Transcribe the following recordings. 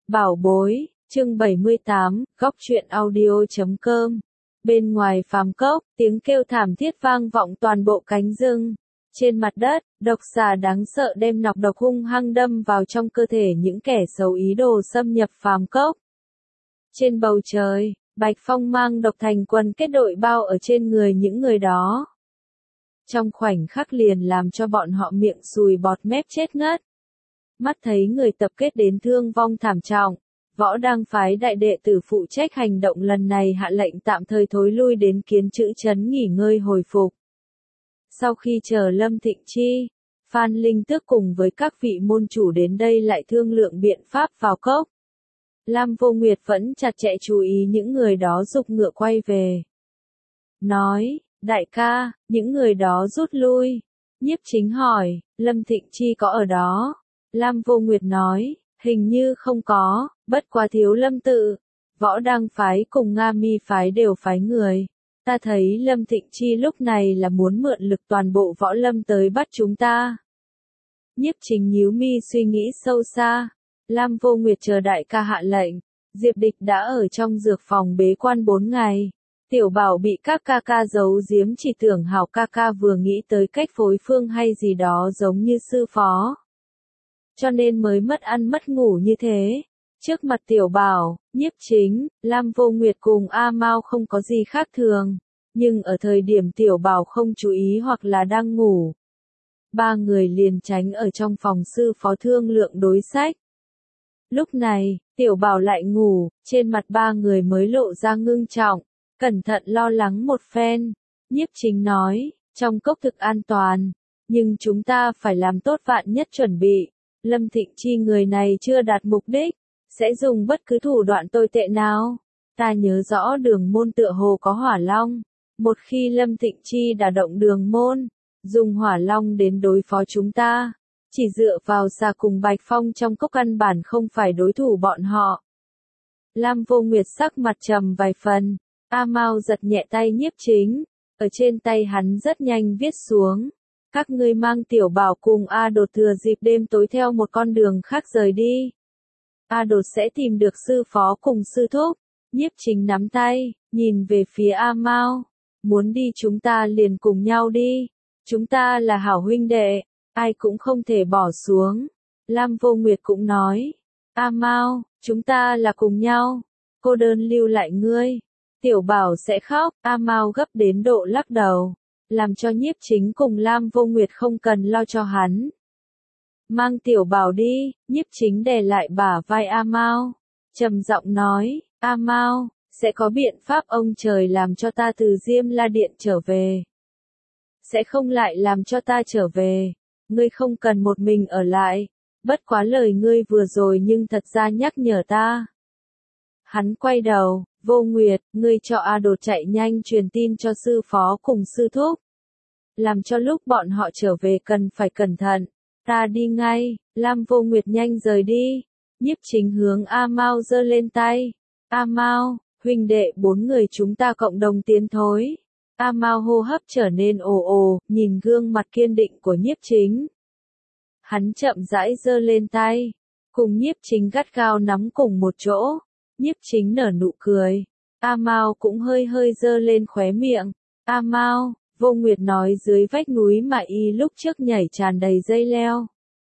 Bảo bối, chương 78, góc truyện audio.com. Bên ngoài phàm cốc, tiếng kêu thảm thiết vang vọng toàn bộ cánh rừng. Trên mặt đất, độc xà đáng sợ đem nọc độc hung hăng đâm vào trong cơ thể những kẻ xấu ý đồ xâm nhập phàm cốc. Trên bầu trời, Bạch Phong mang độc thành quần kết đội bao ở trên người những người đó. Trong khoảnh khắc liền làm cho bọn họ miệng sùi bọt mép chết ngất. Mắt thấy người tập kết đến thương vong thảm trọng, Võ Đăng phái đại đệ tử phụ trách hành động lần này hạ lệnh tạm thời thối lui đến Kiến Chữ trấn nghỉ ngơi hồi phục. Sau khi chờ Lâm Thịnh Chi, Phan Linh Tước cùng với các vị môn chủ đến đây lại thương lượng biện pháp vào cốc. Lam Vô Nguyệt vẫn chặt chẽ chú ý những người đó giục ngựa quay về. Nói, đại ca, những người đó rút lui. Nhiếp Chính hỏi, Lâm Thịnh Chi có ở đó? Lam Vô Nguyệt nói, hình như không có, bất quá thiếu Lâm tự. Võ Đăng phái cùng Nga Mi phái đều phái người. Ta thấy Lâm Thịnh Chi lúc này là muốn mượn lực toàn bộ võ lâm tới bắt chúng ta. Nhiếp Chính nhíu mi suy nghĩ sâu xa. Lam Vô Nguyệt chờ đại ca hạ lệnh. Diệp Địch đã ở trong dược phòng bế quan 4 ngày. Tiểu Bảo bị các ca ca giấu giếm, chỉ tưởng Hảo ca ca vừa nghĩ tới cách phối phương hay gì đó giống như sư phó. Cho nên mới mất ăn mất ngủ như thế. Trước mặt Tiểu Bảo, Nhiếp Chính, Lam Vô Nguyệt cùng A Mao không có gì khác thường. Nhưng ở thời điểm Tiểu Bảo không chú ý hoặc là đang ngủ, ba người liền tránh ở trong phòng sư phó thương lượng đối sách. Lúc này, Tiểu Bảo lại ngủ, trên mặt ba người mới lộ ra ngưng trọng, cẩn thận lo lắng một phen. Nhiếp Chính nói, trong cốc thực an toàn, nhưng chúng ta phải làm tốt vạn nhất chuẩn bị. Lâm Thịnh Chi người này chưa đạt mục đích, sẽ dùng bất cứ thủ đoạn tồi tệ nào. Ta nhớ rõ Đường Môn tựa hồ có hỏa long. Một khi Lâm Thịnh Chi đả động Đường Môn, dùng hỏa long đến đối phó chúng ta, chỉ dựa vào xà cùng Bạch Phong trong cốc căn bản không phải đối thủ bọn họ. Lam Vô Nguyệt sắc mặt trầm vài phần. A Mao giật nhẹ tay Nhiếp Chính, ở trên tay hắn rất nhanh viết xuống. Các ngươi mang Tiểu Bảo cùng A Đột thừa dịp đêm tối theo một con đường khác rời đi. A Đột sẽ tìm được sư phó cùng sư thúc. Nhiếp Chính nắm tay, nhìn về phía A Mao. Muốn đi chúng ta liền cùng nhau đi. Chúng ta là hảo huynh đệ, ai cũng không thể bỏ xuống. Lam Vô Nguyệt cũng nói. A Mao, chúng ta là cùng nhau. Cô đơn lưu lại ngươi. Tiểu Bảo sẽ khóc. A Mao gấp đến độ lắc đầu, làm cho Nhiếp Chính cùng Lam Vô Nguyệt không cần lo cho hắn. Mang Tiểu Bảo đi. Nhiếp Chính đè lại bả vai A Mao, trầm giọng nói, A Mao, sẽ có biện pháp ông trời làm cho ta từ Diêm La Điện trở về. Sẽ không lại làm cho ta trở về. Ngươi không cần một mình ở lại. Bất quá lời ngươi vừa rồi nhưng thật ra nhắc nhở ta. Hắn quay đầu, Vô Nguyệt, ngươi cho A Đột chạy nhanh truyền tin cho sư phó cùng sư thúc. Làm cho lúc bọn họ trở về cần phải cẩn thận. Ta đi ngay. Lam Vô Nguyệt nhanh rời đi. Nhiếp Chính hướng A Mao giơ lên tay. A Mao, huynh đệ 4 người chúng ta cộng đồng tiến thối. A Mao hô hấp trở nên ồ ồ, nhìn gương mặt kiên định của Nhiếp Chính. Hắn chậm rãi giơ lên tay, cùng Nhiếp Chính gắt gao nắm cùng một chỗ. Nhiếp Chính nở nụ cười. A Mao cũng hơi hơi giơ lên khóe miệng. A Mao, Vô Nguyệt nói dưới vách núi mà y lúc trước nhảy tràn đầy dây leo.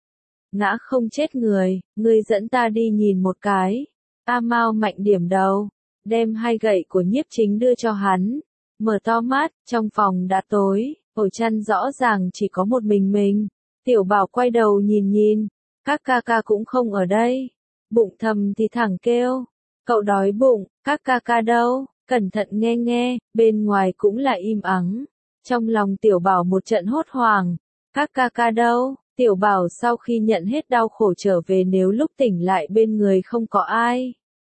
Ngã không chết người, ngươi dẫn ta đi nhìn một cái. A Mao mạnh điểm đầu, đem hai gậy của Nhiếp Chính đưa cho hắn. Mở to mắt, trong phòng đã tối, ổ chăn rõ ràng chỉ có một mình. Tiểu Bảo quay đầu nhìn nhìn, các ca ca cũng không ở đây. Bụng thầm thì thẳng kêu, cậu đói bụng, các ca ca đâu? Cẩn thận nghe nghe, bên ngoài cũng là im ắng. Trong lòng Tiểu Bảo một trận hốt hoảng, các ca ca đâu? Tiểu Bảo sau khi nhận hết đau khổ trở về, nếu lúc tỉnh lại bên người không có ai,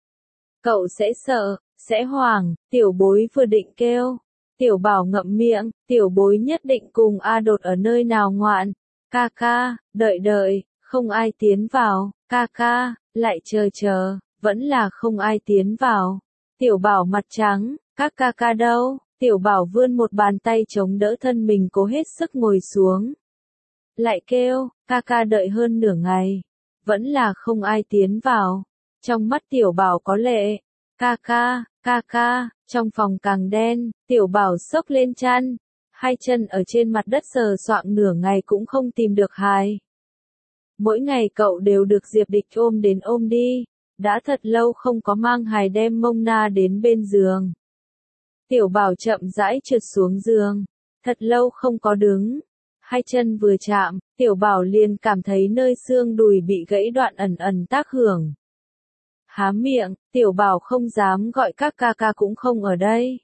cậu sẽ sợ, sẽ hoảng. Tiểu Bối vừa định kêu, Tiểu Bảo ngậm miệng. Tiểu Bối nhất định cùng A Đột ở nơi nào ngoạn. Ca ca, đợi, không ai tiến vào. Ca ca, lại chờ, vẫn là không ai tiến vào. Tiểu Bảo mặt trắng, các ca ca đâu? Tiểu Bảo vươn một bàn tay chống đỡ thân mình, cố hết sức ngồi xuống. Lại kêu, ca ca đợi hơn nửa ngày, vẫn là không ai tiến vào. Trong mắt Tiểu Bảo có lệ. Ca ca, trong phòng càng đen, Tiểu Bảo xốc lên chăn, hai chân ở trên mặt đất sờ soạng nửa ngày cũng không tìm được hài. Mỗi ngày cậu đều được Diệp Địch ôm đến ôm đi, đã thật lâu không có mang hài đem mông na đến bên giường. Tiểu Bảo chậm rãi trượt xuống giường, thật lâu không có đứng, hai chân vừa chạm, Tiểu Bảo liền cảm thấy nơi xương đùi bị gãy đoạn ẩn ẩn tác hưởng. Há miệng, Tiểu Bảo không dám gọi các ca ca cũng không ở đây.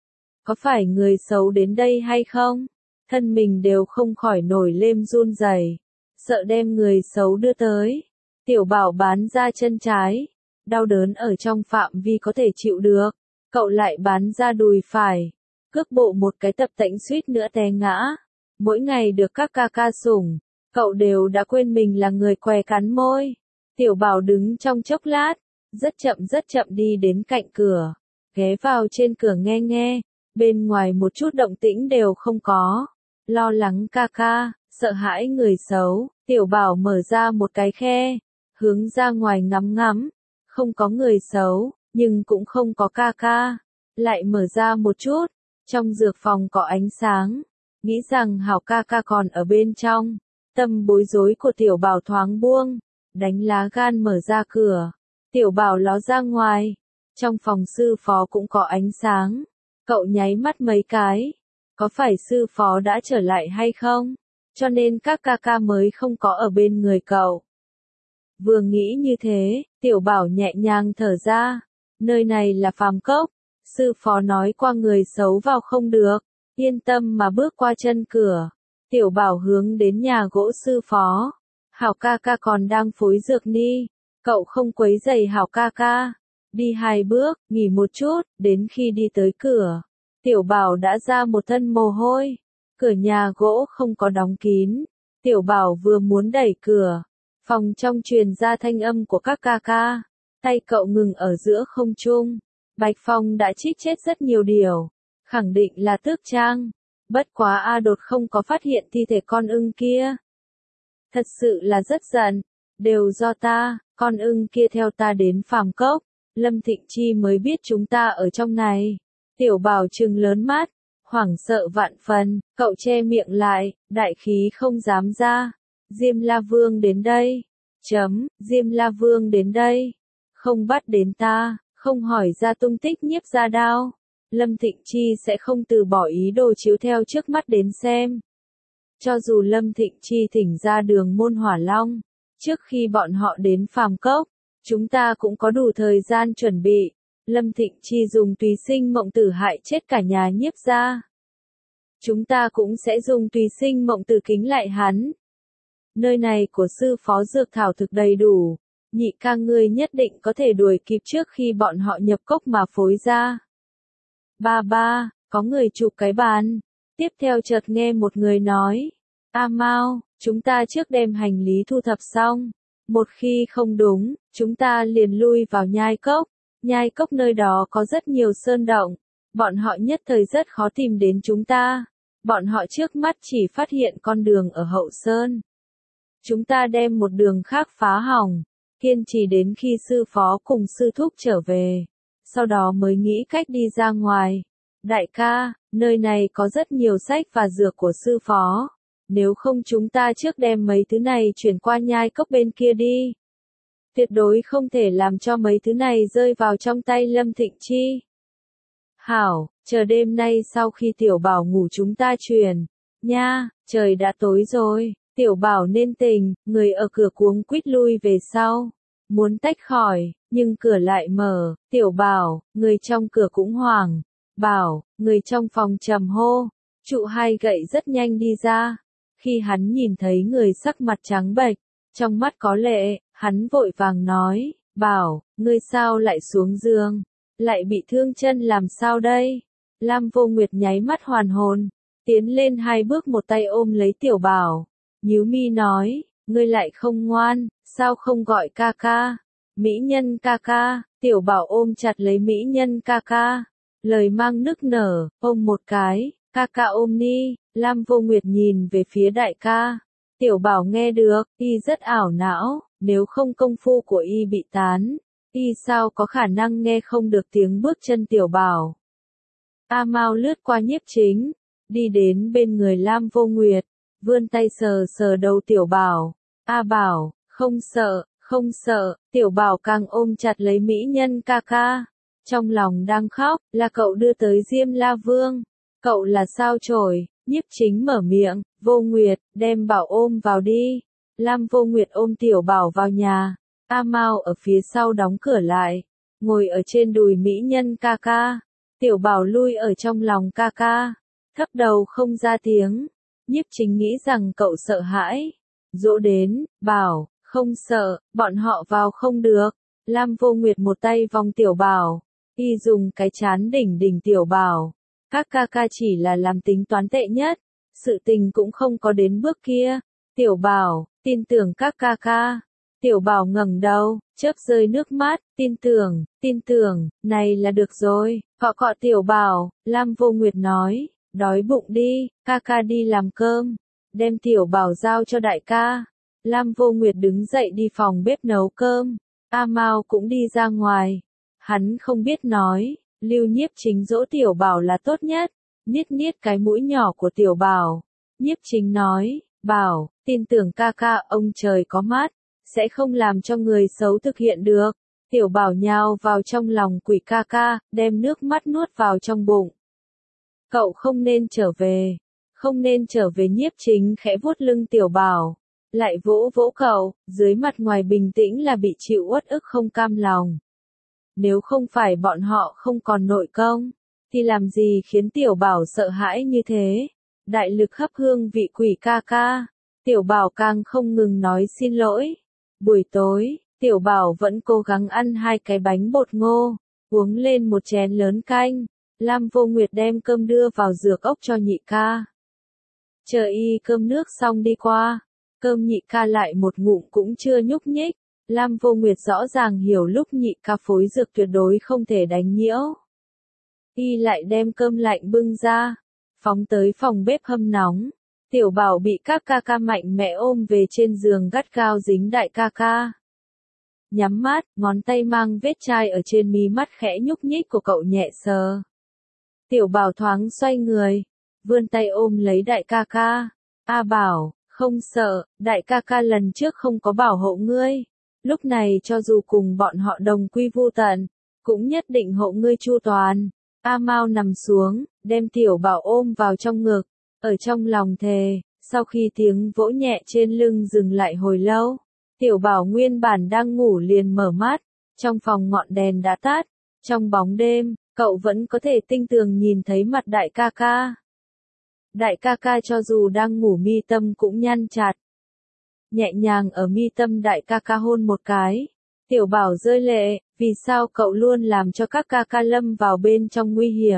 Có phải người xấu đến đây hay không? Thân mình đều không khỏi nổi lên run rẩy, sợ đem người xấu đưa tới. Tiểu Bảo bán ra chân trái, đau đớn ở trong phạm vi có thể chịu được. Cậu lại bán ra đùi phải, cước bộ một cái tập tễnh suýt nữa té ngã. Mỗi ngày được các ca ca sủng, cậu đều đã quên mình là người què cắn môi. Tiểu Bảo đứng trong chốc lát, rất chậm đi đến cạnh cửa, ghé vào trên cửa nghe nghe, bên ngoài một chút động tĩnh đều không có. Lo lắng ca ca, sợ hãi người xấu, Tiểu Bảo mở ra một cái khe, hướng ra ngoài ngắm ngắm, không có người xấu, nhưng cũng không có ca ca. Lại mở ra một chút, trong dược phòng có ánh sáng, nghĩ rằng Hảo ca ca còn ở bên trong. Tâm bối rối của Tiểu Bảo thoáng buông, đánh lá gan mở ra cửa. Tiểu Bảo ló ra ngoài, trong phòng sư phó cũng có ánh sáng. Cậu nháy mắt mấy cái, có phải sư phó đã trở lại hay không? Cho nên các ca ca mới không có ở bên người cậu. Vừa nghĩ như thế, Tiểu Bảo nhẹ nhàng thở ra. Nơi này là phàm cốc, sư phó nói qua người xấu vào không được, yên tâm mà bước qua chân cửa. Tiểu Bảo hướng đến nhà gỗ sư phó. Hảo ca ca còn đang phối dược ni, cậu không quấy rầy Hảo ca ca. Đi 2 bước, nghỉ một chút, đến khi đi tới cửa, Tiểu Bảo đã ra một thân mồ hôi. Cửa nhà gỗ không có đóng kín. Tiểu Bảo vừa muốn đẩy cửa, phòng trong truyền ra thanh âm của các ca ca. Tay cậu ngừng ở giữa không trung. Bạch Phong đã chích chết rất nhiều điều, khẳng định là Tước Trang. Bất quá A Đột không có phát hiện thi thể con ưng kia. Thật sự là rất giận, đều do ta, con ưng kia theo ta đến phàm cốc, Lâm Thịnh Chi mới biết chúng ta ở trong này. Tiểu Bảo trừng lớn mắt, hoảng sợ vạn phần, cậu che miệng lại, đại khí không dám ra. Diêm La Vương đến đây. Diêm La Vương đến đây. Không bắt đến ta, không hỏi ra tung tích Nhiếp Gia Đao. Lâm Thịnh Chi sẽ không từ bỏ ý đồ chiếu theo trước mắt đến xem. Cho dù Lâm Thịnh Chi thỉnh ra Đường Môn Hỏa Long, trước khi bọn họ đến phàm cốc, chúng ta cũng có đủ thời gian chuẩn bị. Lâm Thịnh Chi dùng tùy sinh mộng tử hại chết cả nhà Nhiếp gia. Chúng ta cũng sẽ dùng tùy sinh mộng tử kính lại hắn. Nơi này của sư phó dược thảo thực đầy đủ, nhị ca ngươi nhất định có thể đuổi kịp trước khi bọn họ nhập cốc mà phối ra. Ba, có người chụp cái bàn. Tiếp theo chợt nghe một người nói, A Mao, chúng ta trước đem hành lý thu thập xong. Một khi không đúng, chúng ta liền lui vào nhai cốc. Nhai cốc nơi đó có rất nhiều sơn động. Bọn họ nhất thời rất khó tìm đến chúng ta. Bọn họ trước mắt chỉ phát hiện con đường ở hậu sơn. Chúng ta đem một đường khác phá hỏng, kiên trì đến khi sư phó cùng sư thúc trở về. Sau đó mới nghĩ cách đi ra ngoài. Đại ca, nơi này có rất nhiều sách và dược của sư phó. Nếu không chúng ta trước đem mấy thứ này chuyển qua nhai cốc bên kia đi. Tuyệt đối không thể làm cho mấy thứ này rơi vào trong tay Lâm Thịnh Chi. Hảo, chờ đêm nay sau khi Tiểu Bảo ngủ chúng ta truyền. Nha, trời đã tối rồi, Tiểu Bảo nên tỉnh, người ở cửa cuống quýt lui về sau. Muốn tách khỏi, nhưng cửa lại mở. Tiểu Bảo, người trong cửa cũng hoảng. Bảo, người trong phòng trầm hô. Trụ hai gậy rất nhanh đi ra. Khi hắn nhìn thấy người sắc mặt trắng bệch, trong mắt có lệ, hắn vội vàng nói, Bảo, ngươi sao lại xuống giường, lại bị thương chân làm sao đây? Lam Vô Nguyệt nháy mắt hoàn hồn, tiến lên 2 bước một tay ôm lấy Tiểu Bảo, nhíu mi nói, ngươi lại không ngoan, sao không gọi ca ca? Mỹ nhân ca ca. Tiểu Bảo ôm chặt lấy mỹ nhân ca ca, lời mang nức nở, ôm một cái, ca ca ôm ni. Lam Vô Nguyệt nhìn về phía đại ca. Tiểu Bảo nghe được, y rất ảo não, nếu không công phu của y bị tán, Y sao có khả năng nghe không được tiếng bước chân Tiểu Bảo. A Mao lướt qua Nhiếp Chính, đi đến bên người Lam Vô Nguyệt, vươn tay sờ sờ đầu Tiểu Bảo. A Bảo, không sợ, không sợ, Tiểu Bảo càng ôm chặt lấy mỹ nhân ca ca. Trong lòng đang khóc, là cậu đưa tới Diêm La Vương. Cậu là sao chổi, Nhiếp Chính mở miệng, Vô Nguyệt, đem Bảo ôm vào đi. Lam Vô Nguyệt ôm Tiểu Bảo vào nhà. A Mao ở phía sau đóng cửa lại, ngồi ở trên đùi mỹ nhân ca ca. Tiểu Bảo lui ở trong lòng ca ca, thấp đầu không ra tiếng. Nhiếp Chính nghĩ rằng cậu sợ hãi, dỗ đến, Bảo, không sợ, bọn họ vào không được. Lam Vô Nguyệt một tay vòng Tiểu Bảo, y dùng cái chán đỉnh đỉnh Tiểu Bảo. Các ca ca chỉ là làm tính toán tệ nhất, sự tình cũng không có đến bước kia. Tiểu Bảo, tin tưởng các ca ca. Tiểu Bảo ngẩng đầu, chớp rơi nước mắt, tin tưởng, này là được rồi. Cọ cọ Tiểu Bảo, Lam Vô Nguyệt nói, đói bụng đi, ca ca đi làm cơm, đem Tiểu Bảo giao cho đại ca. Lam Vô Nguyệt đứng dậy đi phòng bếp nấu cơm. A Mao cũng đi ra ngoài. Hắn không biết nói, Lưu Nhiếp Chính dỗ Tiểu Bảo là tốt nhất. Niết niết cái mũi nhỏ của Tiểu Bảo. Nhiếp Chính nói, Bảo, tin tưởng ca ca, ông trời có mắt, sẽ không làm cho người xấu thực hiện được. Tiểu Bảo nhào vào trong lòng quỷ ca ca, đem nước mắt nuốt vào trong bụng. Cậu không nên trở về, không nên trở về. Nhiếp Chính khẽ vuốt lưng Tiểu Bảo, lại vỗ vỗ cậu, dưới mặt ngoài bình tĩnh là bị chịu uất ức không cam lòng. Nếu không phải bọn họ không còn nội công, thì làm gì khiến Tiểu Bảo sợ hãi như thế? Đại lực hấp hương vị quỷ ca ca. Tiểu Bảo càng không ngừng nói xin lỗi. Buổi tối, Tiểu Bảo vẫn cố gắng ăn 2 cái bánh bột ngô, uống lên một chén lớn canh. Lam Vô Nguyệt đem cơm đưa vào dược ốc cho nhị ca. Chờ y cơm nước xong đi qua, cơm nhị ca lại một ngụm cũng chưa nhúc nhích. Lam Vô Nguyệt rõ ràng hiểu lúc nhị ca phối dược tuyệt đối không thể đánh nhiễu. Y lại đem cơm lạnh bưng ra, phóng tới phòng bếp hâm nóng. Tiểu Bảo bị các ca ca mạnh mẽ ôm về trên giường gắt gao dính đại ca ca. Nhắm mắt, ngón tay mang vết chai ở trên mí mắt khẽ nhúc nhích của cậu nhẹ sờ. Tiểu Bảo thoáng xoay người, vươn tay ôm lấy đại ca ca. A Bảo, không sợ, đại ca ca lần trước không có bảo hộ ngươi. Lúc này cho dù cùng bọn họ đồng quy vu tận, cũng nhất định hộ ngươi chu toàn. A Mao nằm xuống, đem Tiểu Bảo ôm vào trong ngực, ở trong lòng thề. Sau khi tiếng vỗ nhẹ trên lưng dừng lại hồi lâu, Tiểu Bảo nguyên bản đang ngủ liền mở mắt. Trong phòng ngọn đèn đã tắt, trong bóng đêm, cậu vẫn có thể tinh tường nhìn thấy mặt đại ca ca. Đại ca ca cho dù đang ngủ mi tâm cũng nhăn chặt. Nhẹ nhàng ở mi tâm đại ca ca hôn một cái. Tiểu Bảo rơi lệ, vì sao cậu luôn làm cho các ca ca lâm vào bên trong nguy hiểm.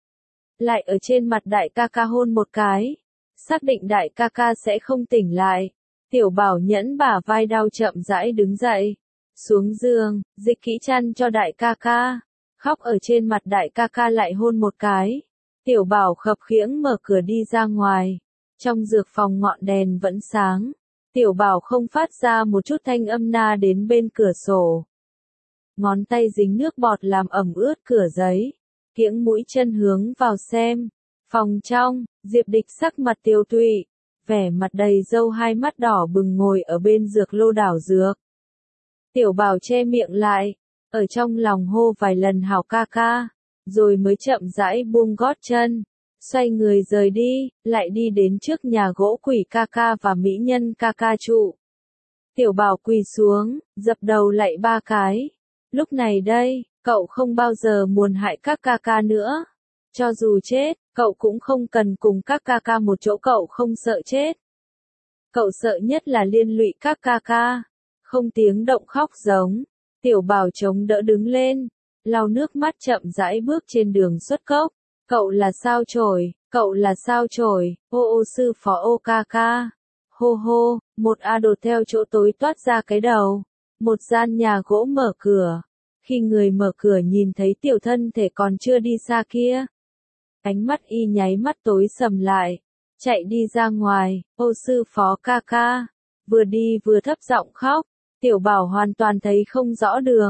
Lại ở trên mặt đại ca ca hôn một cái. Xác định đại ca ca sẽ không tỉnh lại. Tiểu Bảo nhẫn bả vai đau chậm rãi đứng dậy. Xuống giường, dịch kỹ chăn cho đại ca ca. Khóc ở trên mặt đại ca ca lại hôn một cái. Tiểu Bảo khập khiễng mở cửa đi ra ngoài. Trong dược phòng ngọn đèn vẫn sáng. Tiểu Bảo không phát ra một chút thanh âm na đến bên cửa sổ. Ngón tay dính nước bọt làm ẩm ướt cửa giấy. Kiễng mũi chân hướng vào xem. Phòng trong, Diệp Địch sắc mặt tiêu tụy, vẻ mặt đầy râu, hai mắt đỏ bừng ngồi ở bên dược lô đảo dược. Tiểu Bảo che miệng lại, ở trong lòng hô vài lần hảo ca ca, rồi mới chậm rãi buông gót chân, xoay người rời đi, lại đi đến trước nhà gỗ quỷ ca ca và mỹ nhân ca ca trụ. Tiểu Bảo quỳ xuống, dập đầu lạy 3 cái. Lúc này đây, cậu không bao giờ muốn hại các ca ca nữa. Cho dù chết, cậu cũng không cần cùng các ca ca một chỗ, cậu không sợ chết. Cậu sợ nhất là liên lụy các ca ca. Không tiếng động khóc giống. Tiểu Bảo chống đỡ đứng lên, lau nước mắt chậm rãi bước trên đường xuất cốc. Cậu là sao chổi, cậu là sao chổi, ô ô sư phó ô ca ca. Hô hô, một a đột theo chỗ tối toát ra cái đầu. Một gian nhà gỗ mở cửa. Khi người mở cửa nhìn thấy tiểu thân thể còn chưa đi xa kia, ánh mắt y nháy mắt tối sầm lại, chạy đi ra ngoài. Ô sư phó ca ca, vừa đi vừa thấp giọng khóc. Tiểu Bảo hoàn toàn thấy không rõ đường,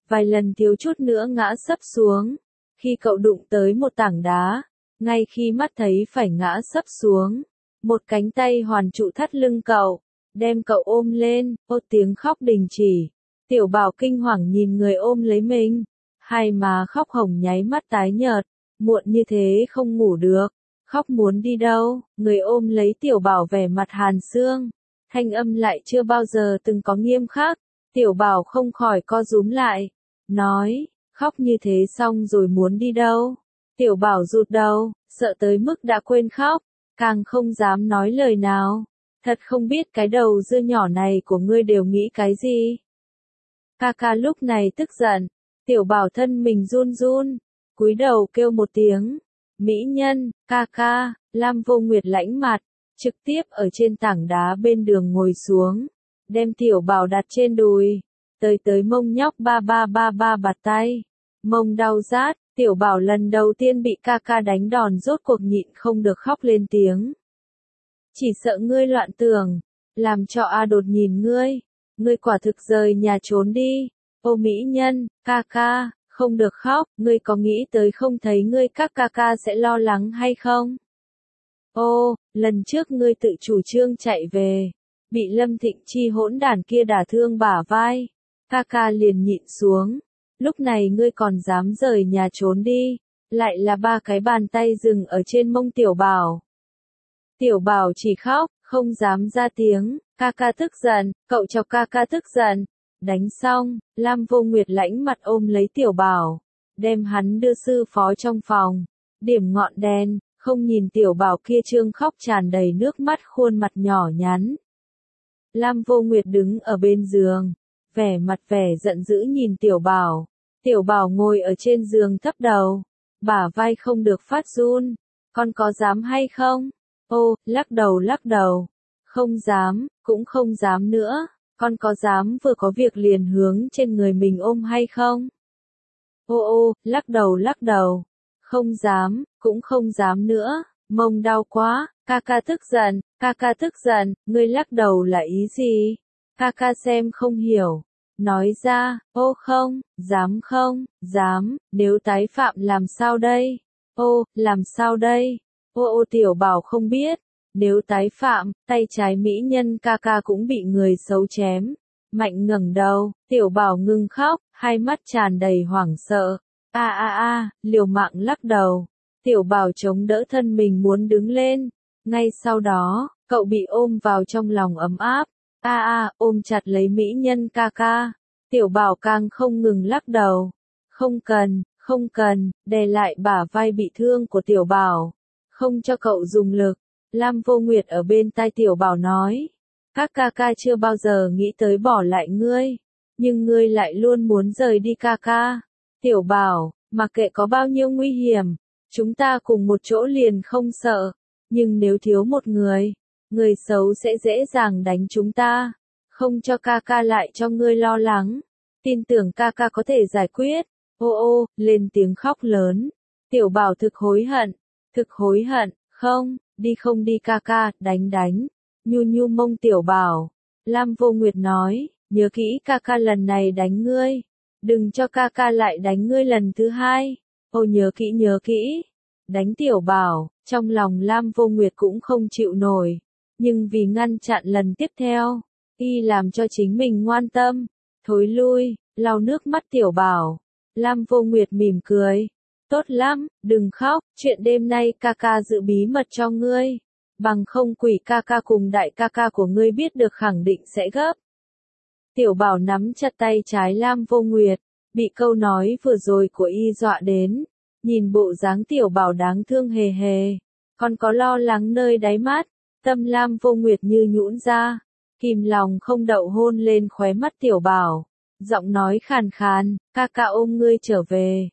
vài lần thiếu chút nữa ngã sấp xuống. Khi cậu đụng tới một tảng đá, ngay khi mắt thấy phải ngã sấp xuống, một cánh tay hoàn trụ thắt lưng cậu, đem cậu ôm lên, tiếng khóc đình chỉ. Tiểu Bảo kinh hoàng nhìn người ôm lấy mình, hai má khóc hồng nháy mắt tái nhợt, muộn như thế không ngủ được, khóc muốn đi đâu, người ôm lấy Tiểu Bảo vẻ mặt hàn xương, thanh âm lại chưa bao giờ từng có nghiêm khắc. Tiểu Bảo không khỏi co rúm lại, nói, khóc như thế xong rồi muốn đi đâu. Tiểu Bảo rụt đầu, sợ tới mức đã quên khóc, càng không dám nói lời nào. Thật không biết cái đầu dưa nhỏ này của ngươi đều nghĩ cái gì. Ca lúc này tức giận, Tiểu Bảo thân mình run run, cúi đầu kêu một tiếng, mỹ nhân, ca. Lam Vô Nguyệt lãnh mặt, trực tiếp ở trên tảng đá bên đường ngồi xuống, đem Tiểu Bảo đặt trên đùi, tới mông nhóc ba bạt tay, mông đau rát. Tiểu Bảo lần đầu tiên bị ca đánh đòn rốt cuộc nhịn không được khóc lên tiếng. Chỉ sợ ngươi loạn tưởng, làm cho A Đột nhìn ngươi quả thực rời nhà trốn đi. Ô mỹ nhân, ca, không được khóc, ngươi có nghĩ tới không thấy ngươi các ca sẽ lo lắng hay không? Ô, lần trước ngươi tự chủ trương chạy về, bị Lâm Thịnh Chi hỗn đản kia đả thương bả vai, ca liền nhịn xuống. Lúc này ngươi còn dám rời nhà trốn đi, lại là ba cái bàn tay dừng ở trên mông Tiểu Bảo. Tiểu Bảo chỉ khóc, không dám ra tiếng, ca tức giận, cậu chọc ca tức giận. Đánh xong, Lam Vô Nguyệt lãnh mặt ôm lấy Tiểu Bảo, đem hắn đưa sư phó trong phòng, điểm ngọn đèn, không nhìn Tiểu Bảo kia trương khóc tràn đầy nước mắt khuôn mặt nhỏ nhắn. Lam Vô Nguyệt đứng ở bên giường, vẻ mặt vẻ giận dữ nhìn Tiểu Bảo. Tiểu Bảo ngồi ở trên giường thấp đầu, bả vai không được phát run, con có dám hay không? Ô, lắc đầu, không dám, cũng không dám nữa, con có dám vừa có việc liền hướng trên người mình ôm hay không? Ô, lắc đầu, không dám, cũng không dám nữa, mông đau quá, ca tức giận, ngươi lắc đầu là ý gì? Ca xem không hiểu. Nói ra, ô không, dám, nếu tái phạm làm sao đây? Ô, làm sao đây? Ô Tiểu Bảo không biết, nếu tái phạm, tay trái mỹ nhân ca cũng bị người xấu chém. Mạnh ngẩng đầu, Tiểu Bảo ngừng khóc, hai mắt tràn đầy hoảng sợ. Liều mạng lắc đầu. Tiểu Bảo chống đỡ thân mình muốn đứng lên. Ngay sau đó, cậu bị ôm vào trong lòng ấm áp. Ôm chặt lấy mỹ nhân ca. Tiểu Bảo càng không ngừng lắc đầu. Không cần, đè lại bả vai bị thương của Tiểu Bảo. Không cho cậu dùng lực. Lam Vô Nguyệt ở bên tai Tiểu Bảo nói. Các ca chưa bao giờ nghĩ tới bỏ lại ngươi. Nhưng ngươi lại luôn muốn rời đi ca. Tiểu Bảo, mặc kệ có bao nhiêu nguy hiểm, chúng ta cùng một chỗ liền không sợ. Nhưng nếu thiếu một người xấu sẽ dễ dàng đánh chúng ta. Không cho ca lại cho ngươi lo lắng. Tin tưởng ca có thể giải quyết. Ô, lên tiếng khóc lớn. Tiểu Bảo thực hối hận, không đi ca, đánh. Nhu mông Tiểu Bảo. Lam Vô Nguyệt nói, nhớ kỹ ca lần này đánh ngươi. Đừng cho ca lại đánh ngươi lần thứ hai. Ô nhớ kỹ. Đánh Tiểu Bảo, trong lòng Lam Vô Nguyệt cũng không chịu nổi. Nhưng vì ngăn chặn lần tiếp theo, y làm cho chính mình ngoan tâm. Thối lui, lau nước mắt Tiểu Bảo. Lam Vô Nguyệt mỉm cười. Tốt lắm, đừng khóc, chuyện đêm nay ca giữ bí mật cho ngươi. Bằng không quỷ ca cùng đại ca của ngươi biết được khẳng định sẽ gấp. Tiểu Bảo nắm chặt tay trái Lam Vô Nguyệt, bị câu nói vừa rồi của y dọa đến. Nhìn bộ dáng Tiểu Bảo đáng thương hề. Còn có lo lắng nơi đáy mắt, tâm Lam Vô Nguyệt như nhũn ra. Kìm lòng không đậu hôn lên khóe mắt Tiểu Bảo. Giọng nói khàn khàn, ca ôm ngươi trở về.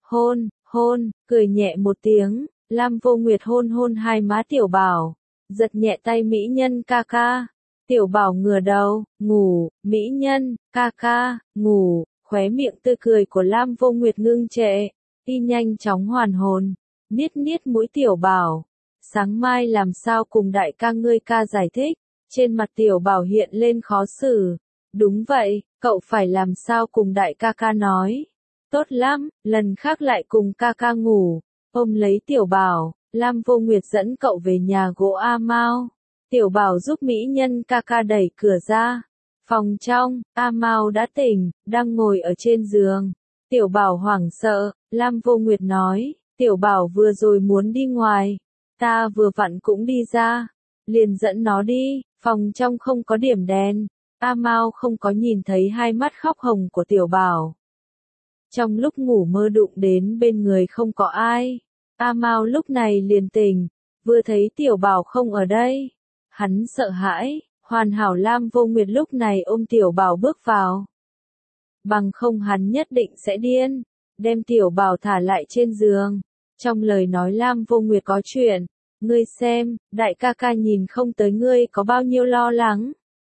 Hôn, cười nhẹ một tiếng, Lam Vô Nguyệt hôn hai má Tiểu Bảo. Giật nhẹ tay mỹ nhân ca. Tiểu Bảo ngửa đầu, ngủ, mỹ nhân, ca, ngủ, khóe miệng tươi cười của Lam Vô Nguyệt ngưng trệ. Y nhanh chóng hoàn hồn, niết mũi Tiểu Bảo. Sáng mai làm sao cùng đại ca ngươi ca giải thích. Trên mặt Tiểu Bảo hiện lên khó xử. Đúng vậy, Cậu phải làm sao cùng đại ca ca nói. Tốt lắm, lần khác lại cùng ca ca ngủ. Ôm lấy Tiểu Bảo, Lam Vô Nguyệt dẫn cậu về nhà gỗ A Mao. Tiểu Bảo giúp mỹ nhân ca ca đẩy cửa ra. Phòng trong, A Mao đã tỉnh, đang ngồi ở trên giường. Tiểu Bảo hoảng sợ, Lam Vô Nguyệt nói, Tiểu Bảo vừa rồi muốn đi ngoài. Ta vừa vặn cũng đi ra. Liền dẫn nó đi, phòng trong không có điểm đèn. A Mao không có nhìn thấy hai mắt khóc hồng của Tiểu Bảo. Trong lúc ngủ mơ đụng đến bên người không có ai. A Mao lúc này liền tỉnh, vừa thấy Tiểu Bảo không ở đây. Hắn sợ hãi, hoàn hảo Lam Vô Nguyệt lúc này ôm Tiểu Bảo bước vào. Bằng không hắn nhất định sẽ điên, đem Tiểu Bảo thả lại trên giường. Trong lời nói Lam Vô Nguyệt có chuyện, ngươi xem, đại ca ca nhìn không tới ngươi có bao nhiêu lo lắng.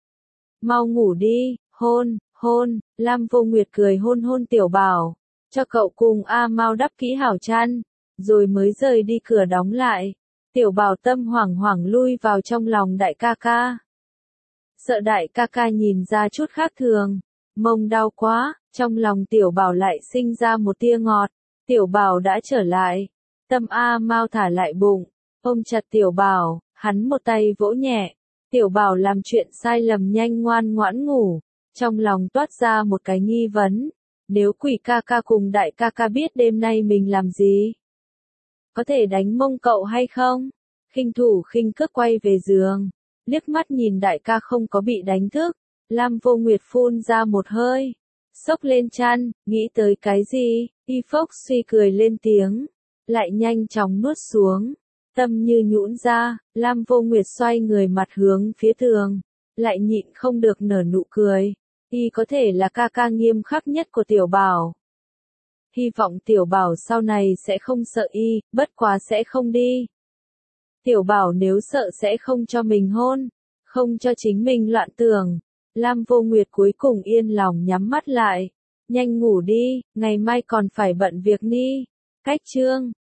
Mau ngủ đi, hôn, hôn, Lam Vô Nguyệt cười hôn hôn Tiểu Bảo, cho cậu cùng A Mao đắp kỹ hảo chăn, rồi mới rời đi cửa đóng lại. Tiểu Bảo tâm hoảng hoảng lui vào trong lòng đại ca ca. Sợ đại ca ca nhìn ra chút khác thường, mông đau quá, trong lòng Tiểu Bảo lại sinh ra một tia ngọt. Tiểu Bảo đã trở lại, tâm A Mao thả lại bụng, ôm chặt Tiểu Bảo, hắn một tay vỗ nhẹ. Tiểu Bảo làm chuyện sai lầm nhanh ngoan ngoãn ngủ, trong lòng toát ra một cái nghi vấn, nếu Quỷ ca ca cùng đại ca ca biết đêm nay mình làm gì, có thể đánh mông cậu hay không? Khinh thủ khinh cước quay về giường, liếc mắt nhìn đại ca không có bị đánh thức, Lam Vô Nguyệt phun ra một hơi, xốc lên chăn, nghĩ tới cái gì, y phốc suy cười lên tiếng, lại nhanh chóng nuốt xuống. Tâm như nhũn ra, Lam Vô Nguyệt xoay người mặt hướng phía tường, lại nhịn không được nở nụ cười. Y có thể là ca ca nghiêm khắc nhất của Tiểu Bảo. Hy vọng Tiểu Bảo sau này sẽ không sợ y, bất quá sẽ không đi. Tiểu Bảo nếu sợ sẽ không cho mình hôn, không cho chính mình loạn tưởng. Lam Vô Nguyệt cuối cùng yên lòng nhắm mắt lại. Nhanh ngủ đi, ngày mai còn phải bận việc ni. Cách chương